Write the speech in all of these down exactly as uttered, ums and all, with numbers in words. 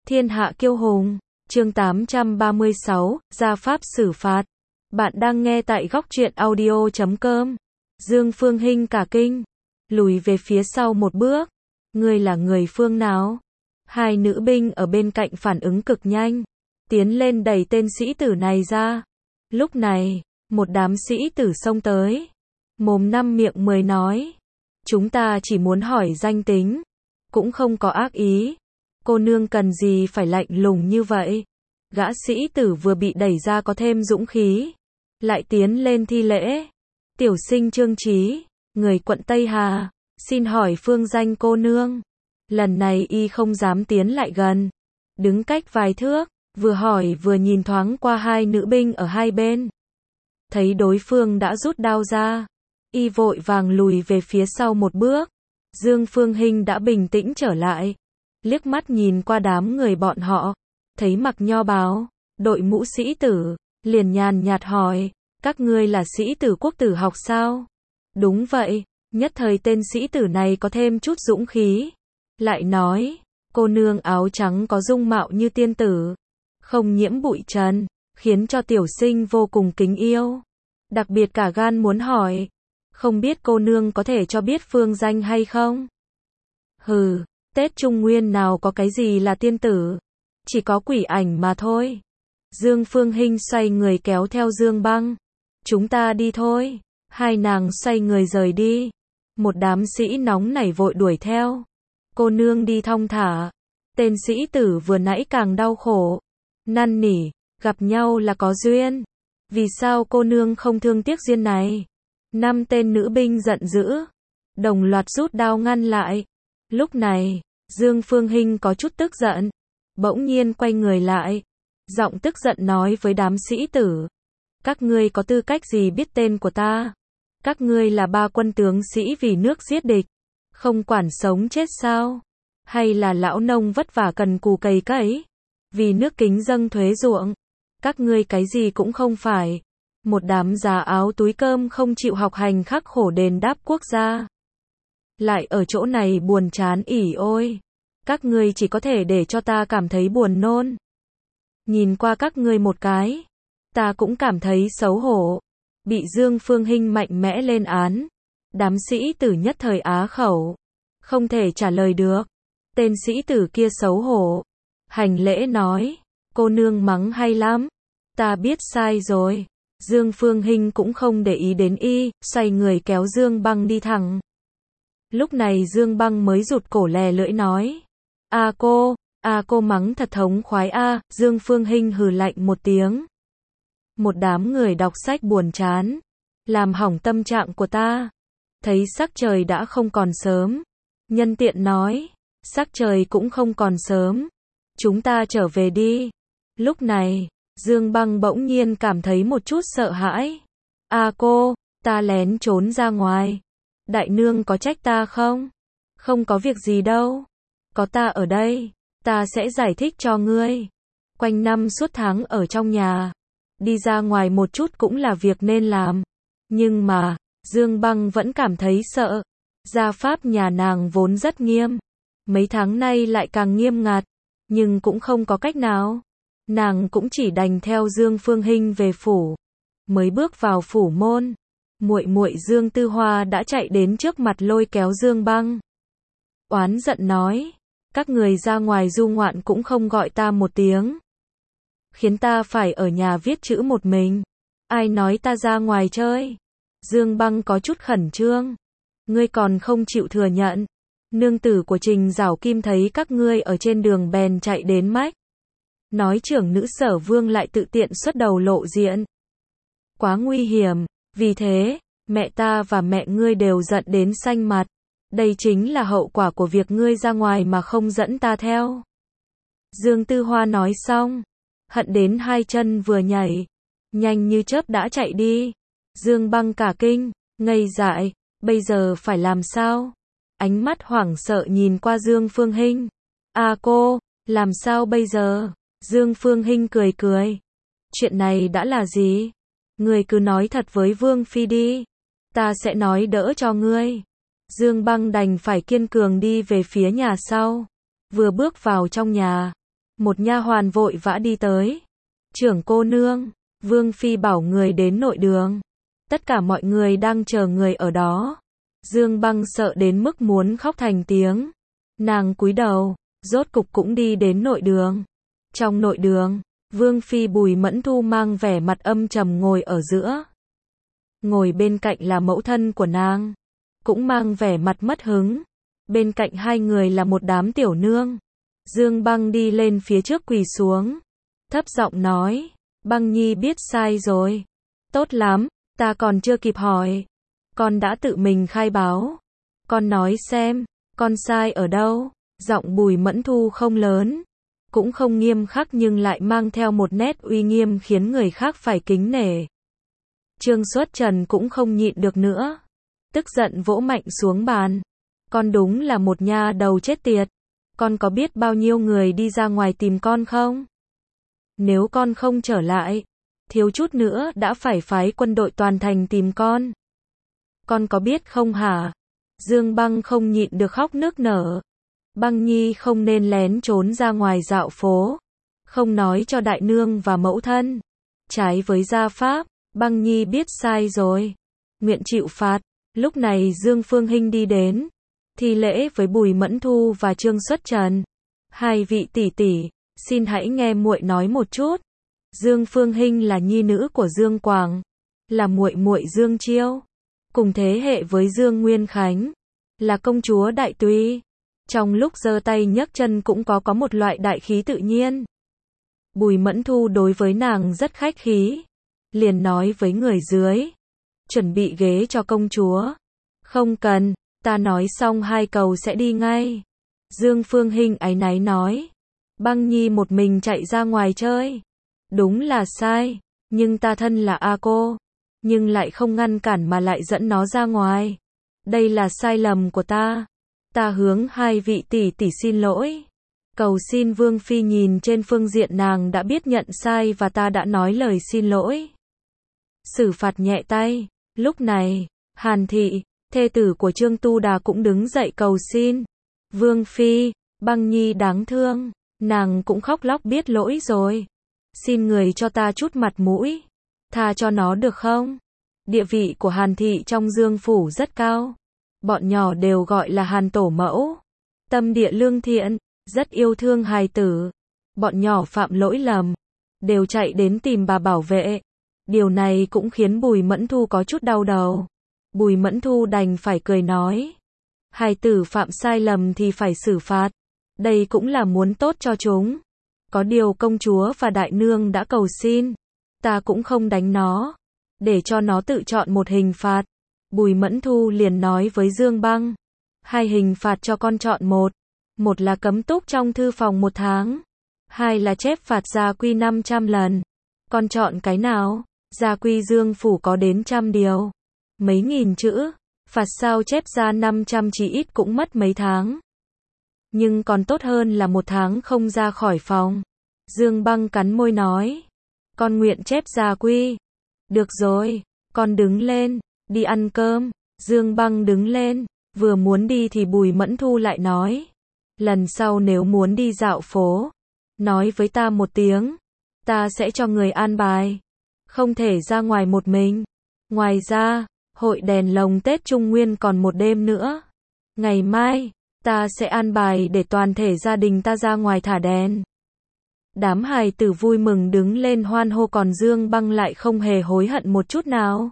Thiên hạ kiêu hùng, chương tám trăm ba mươi sáu, gia pháp xử phạt. Bạn đang nghe tại góc truyện audio chấm com. Dương Phương Hinh cả kinh, lùi về phía sau một bước. Ngươi là người phương nào? Hai nữ binh ở bên cạnh phản ứng cực nhanh, tiến lên đẩy tên sĩ tử này ra. Lúc này, một đám sĩ tử xông tới, mồm năm miệng mười nói: chúng ta chỉ muốn hỏi danh tính, cũng không có ác ý. Cô nương cần gì phải lạnh lùng như vậy? Gã sĩ tử vừa bị đẩy ra có thêm dũng khí, lại tiến lên thi lễ. Tiểu sinh Trương Trí, người quận Tây Hà, xin hỏi phương danh cô nương. Lần này y không dám tiến lại gần, đứng cách vài thước, vừa hỏi vừa nhìn thoáng qua hai nữ binh ở hai bên. Thấy đối phương đã rút đao ra, y vội vàng lùi về phía sau một bước. Dương Phương Hinh đã bình tĩnh trở lại, liếc mắt nhìn qua đám người bọn họ, thấy mặc nho bào, đội mũ sĩ tử, liền nhàn nhạt hỏi: các ngươi là sĩ tử quốc tử học sao? Đúng vậy. Nhất thời tên sĩ tử này có thêm chút dũng khí, lại nói: cô nương áo trắng có dung mạo như tiên tử, không nhiễm bụi trần, khiến cho tiểu sinh vô cùng kính yêu. Đặc biệt cả gan muốn hỏi, không biết cô nương có thể cho biết phương danh hay không? Hừ, Tết Trung Nguyên nào có cái gì là tiên tử, chỉ có quỷ ảnh mà thôi. Dương Phương Hinh xoay người kéo theo Dương Băng. Chúng ta đi thôi. Hai nàng xoay người rời đi. Một đám sĩ nóng nảy vội đuổi theo. Cô nương đi thong thả. Tên sĩ tử vừa nãy càng đau khổ, năn nỉ: gặp nhau là có duyên, vì sao cô nương không thương tiếc duyên này? Năm tên nữ binh giận dữ, đồng loạt rút đao ngăn lại. Lúc này, Dương Phương Hinh có chút tức giận, bỗng nhiên quay người lại, giọng tức giận nói với đám sĩ tử: các ngươi có tư cách gì biết tên của ta? Các ngươi là ba quân tướng sĩ vì nước giết địch, không quản sống chết sao? Hay là lão nông vất vả cần cù cày cấy, vì nước kính dâng thuế ruộng? Các ngươi cái gì cũng không phải, một đám già áo túi cơm không chịu học hành khắc khổ đền đáp quốc gia, lại ở chỗ này buồn chán ỉ ôi. Các ngươi chỉ có thể để cho ta cảm thấy buồn nôn. Nhìn qua các ngươi một cái, ta cũng cảm thấy xấu hổ. Bị Dương Phương Hinh mạnh mẽ lên án, đám sĩ tử nhất thời á khẩu, không thể trả lời được. Tên sĩ tử kia xấu hổ, hành lễ nói: cô nương mắng hay lắm, ta biết sai rồi. Dương Phương Hinh cũng không để ý đến y, xoay người kéo Dương Băng đi thẳng. Lúc này Dương Băng mới rụt cổ lè lưỡi nói: a cô, a cô mắng thật thống khoái a. Dương Phương Hinh hừ lạnh một tiếng: một đám người đọc sách buồn chán, làm hỏng tâm trạng của ta. Thấy sắc trời đã không còn sớm, nhân tiện nói: sắc trời cũng không còn sớm, chúng ta trở về đi. Lúc này, Dương Băng bỗng nhiên cảm thấy một chút sợ hãi. A cô, ta lén trốn ra ngoài, đại nương có trách ta không? Không có việc gì đâu, có ta ở đây, ta sẽ giải thích cho ngươi. Quanh năm suốt tháng ở trong nhà, đi ra ngoài một chút cũng là việc nên làm. Nhưng mà, Dương Băng vẫn cảm thấy sợ. Gia pháp nhà nàng vốn rất nghiêm, mấy tháng nay lại càng nghiêm ngặt, nhưng cũng không có cách nào. Nàng cũng chỉ đành theo Dương Phương Hinh về phủ. Mới bước vào phủ môn, muội muội Dương Tư Hoa đã chạy đến trước mặt lôi kéo Dương Băng. Oán giận nói: các người ra ngoài du ngoạn cũng không gọi ta một tiếng, khiến ta phải ở nhà viết chữ một mình. Ai nói ta ra ngoài chơi? Dương Băng có chút khẩn trương: ngươi còn không chịu thừa nhận. Nương tử của Trình Giảo Kim thấy các ngươi ở trên đường bèn chạy đến mách nói trưởng nữ Sở Vương lại tự tiện xuất đầu lộ diện, quá nguy hiểm, vì thế mẹ ta và mẹ ngươi đều giận đến xanh mặt. Đây chính là hậu quả của việc ngươi ra ngoài mà không dẫn ta theo. Dương Tư Hoa nói xong, hận đến hai chân vừa nhảy, nhanh như chớp đã chạy đi. Dương Băng cả kinh, ngây dại, bây giờ phải làm sao? Ánh mắt hoảng sợ nhìn qua Dương Phương Hinh. A cô, làm sao bây giờ? Dương Phương Hinh cười cười: chuyện này đã là gì? Ngươi cứ nói thật với Vương Phi đi, ta sẽ nói đỡ cho ngươi. Dương Băng đành phải kiên cường đi về phía nhà sau. Vừa bước vào trong nhà, Một nha hoàn vội vã đi tới. Trưởng cô nương, Vương Phi bảo người đến nội đường. Tất cả mọi người đang chờ người ở đó. Dương Băng sợ đến mức muốn khóc thành tiếng. Nàng cúi đầu, rốt cục cũng đi đến nội đường. Trong nội đường, Vương Phi Bùi Mẫn Thu mang vẻ mặt âm trầm ngồi ở giữa. Ngồi bên cạnh là mẫu thân của nàng, cũng mang vẻ mặt mất hứng. Bên cạnh hai người là một đám tiểu nương. Dương Băng đi lên phía trước quỳ xuống, thấp giọng nói, Băng Nhi biết sai rồi. Tốt lắm, ta còn chưa kịp hỏi. Con đã tự mình khai báo. Con nói xem, con sai ở đâu? Giọng Bùi Mẫn Thu không lớn, cũng không nghiêm khắc nhưng lại mang theo một nét uy nghiêm khiến người khác phải kính nể. Trương Xuất Trần cũng không nhịn được nữa, tức giận vỗ mạnh xuống bàn. Con đúng là một nha đầu chết tiệt. Con có biết bao nhiêu người đi ra ngoài tìm con không? Nếu con không trở lại, thiếu chút nữa đã phải phái quân đội toàn thành tìm con. Con có biết không hả? Dương Băng không nhịn được khóc nức nở. Băng Nhi không nên lén trốn ra ngoài dạo phố, không nói cho đại nương và mẫu thân. Trái với gia pháp, Băng Nhi biết sai rồi, nguyện chịu phạt. Lúc này Dương Phương Hinh đi đến, thi lễ với Bùi Mẫn Thu và Trương Xuất Trần. Hai vị tỷ tỷ, xin hãy nghe muội nói một chút. Dương Phương Hinh là nhi nữ của Dương Quảng, là muội muội Dương Chiêu, cùng thế hệ với Dương Nguyên Khánh, là công chúa Đại Tùy. Trong lúc giơ tay nhấc chân cũng có có một loại đại khí tự nhiên. Bùi Mẫn Thu đối với nàng rất khách khí, liền nói với người dưới, chuẩn bị ghế cho công chúa. Không cần, ta nói xong hai câu sẽ đi ngay. Dương Phương Hinh áy náy nói, Băng Nhi một mình chạy ra ngoài chơi, đúng là sai, nhưng ta thân là A cô, nhưng lại không ngăn cản mà lại dẫn nó ra ngoài. Đây là sai lầm của ta. Ta hướng hai vị tỷ tỷ xin lỗi. Cầu xin Vương Phi nhìn trên phương diện nàng đã biết nhận sai và ta đã nói lời xin lỗi. Xử phạt nhẹ tay. Lúc này, Hàn Thị, thê tử của Trương Tu Đà cũng đứng dậy cầu xin. Vương Phi, Băng Nhi đáng thương, nàng cũng khóc lóc biết lỗi rồi. Xin người cho ta chút mặt mũi, tha cho nó được không? Địa vị của Hàn Thị trong Dương Phủ rất cao. Bọn nhỏ đều gọi là Hàn tổ mẫu. Tâm địa lương thiện, rất yêu thương hài tử. Bọn nhỏ phạm lỗi lầm, đều chạy đến tìm bà bảo vệ. Điều này cũng khiến Bùi Mẫn Thu có chút đau đầu. Bùi Mẫn Thu đành phải cười nói, hài tử phạm sai lầm thì phải xử phạt. Đây cũng là muốn tốt cho chúng. Có điều công chúa và đại nương đã cầu xin, ta cũng không đánh nó, để cho nó tự chọn một hình phạt. Bùi Mẫn Thu liền nói với Dương Băng, hai hình phạt cho con chọn một. Một là cấm túc trong thư phòng một tháng, hai là chép phạt gia quy năm trăm lần. Con chọn cái nào? Gia quy Dương Phủ có đến trăm điều, mấy nghìn chữ, phạt sao chép ra năm trăm chỉ ít cũng mất mấy tháng. Nhưng còn tốt hơn là một tháng không ra khỏi phòng. Dương Băng cắn môi nói, con nguyện chép gia quy. Được rồi, con đứng lên, đi ăn cơm. Dương Băng đứng lên, vừa muốn đi thì Bùi Mẫn Thu lại nói, lần sau nếu muốn đi dạo phố, nói với ta một tiếng, ta sẽ cho người an bài, không thể ra ngoài một mình. Ngoài ra, hội đèn lồng Tết Trung Nguyên còn một đêm nữa. Ngày mai, ta sẽ an bài để toàn thể gia đình ta ra ngoài thả đèn. Đám hài tử vui mừng đứng lên hoan hô, còn Dương Băng lại không hề hối hận một chút nào.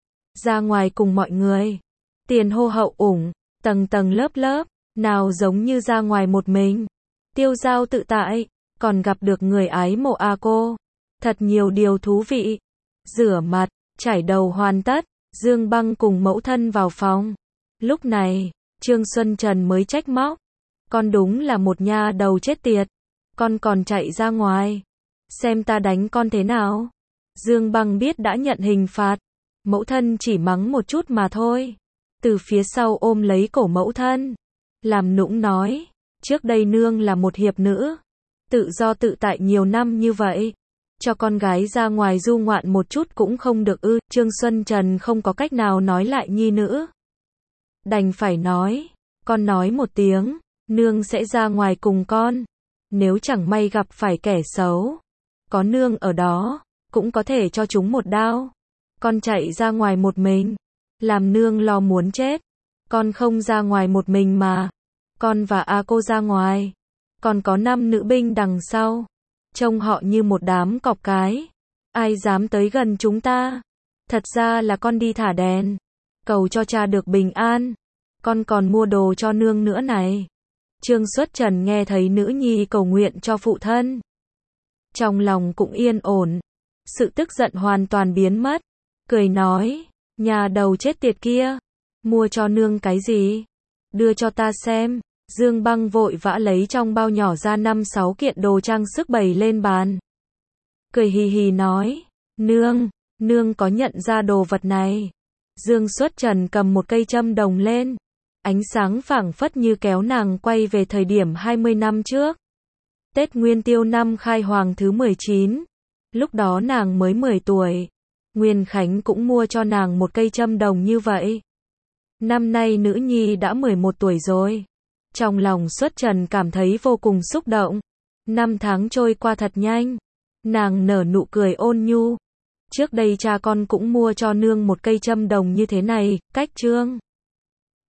Ra ngoài cùng mọi người, tiền hô hậu ủng, tầng tầng lớp lớp, nào giống như ra ngoài một mình, tiêu dao tự tại, còn gặp được người ái mộ A cô. Thật nhiều điều thú vị. Rửa mặt, chải đầu hoàn tất, Dương Băng cùng mẫu thân vào phòng. Lúc này, Trương Xuân Trần mới trách móc, con đúng là một nha đầu chết tiệt, con còn chạy ra ngoài, xem ta đánh con thế nào. Dương Băng biết đã nhận hình phạt, mẫu thân chỉ mắng một chút mà thôi. Từ phía sau ôm lấy cổ mẫu thân, làm nũng nói, trước đây nương là một hiệp nữ, tự do tự tại nhiều năm như vậy, cho con gái ra ngoài du ngoạn một chút cũng không được ư? Trương Xuân Trần không có cách nào nói lại nhi nữ, đành phải nói, con nói một tiếng, nương sẽ ra ngoài cùng con. Nếu chẳng may gặp phải kẻ xấu, có nương ở đó, cũng có thể cho chúng một đao. Con chạy ra ngoài một mình, làm nương lo muốn chết. Con không ra ngoài một mình mà. Con và A cô ra ngoài. Còn có năm nữ binh đằng sau. Trông họ như một đám cọp cái. Ai dám tới gần chúng ta? Thật ra là con đi thả đèn. Cầu cho cha được bình an. Con còn mua đồ cho nương nữa này. Trương Xuất Trần nghe thấy nữ nhi cầu nguyện cho phụ thân. Trong lòng cũng yên ổn. Sự tức giận hoàn toàn biến mất. Cười nói, nhà đầu chết tiệt kia. Mua cho nương cái gì? Đưa cho ta xem. Dương Băng vội vã lấy trong bao nhỏ ra năm sáu kiện đồ trang sức bày lên bàn. Cười hì hì nói, nương, nương có nhận ra đồ vật này. Dương Xuất Trần cầm một cây châm đồng lên. Ánh sáng phảng phất như kéo nàng quay về thời điểm hai mươi năm trước. Tết Nguyên Tiêu năm Khai Hoàng thứ mười chín. Lúc đó nàng mới mười tuổi. Nguyên Khánh cũng mua cho nàng một cây châm đồng như vậy. Năm nay nữ nhi đã mười một tuổi rồi. Trong lòng Xuất Trần cảm thấy vô cùng xúc động. Năm tháng trôi qua thật nhanh. Nàng nở nụ cười ôn nhu. Trước đây cha con cũng mua cho nương một cây châm đồng như thế này, cách Trương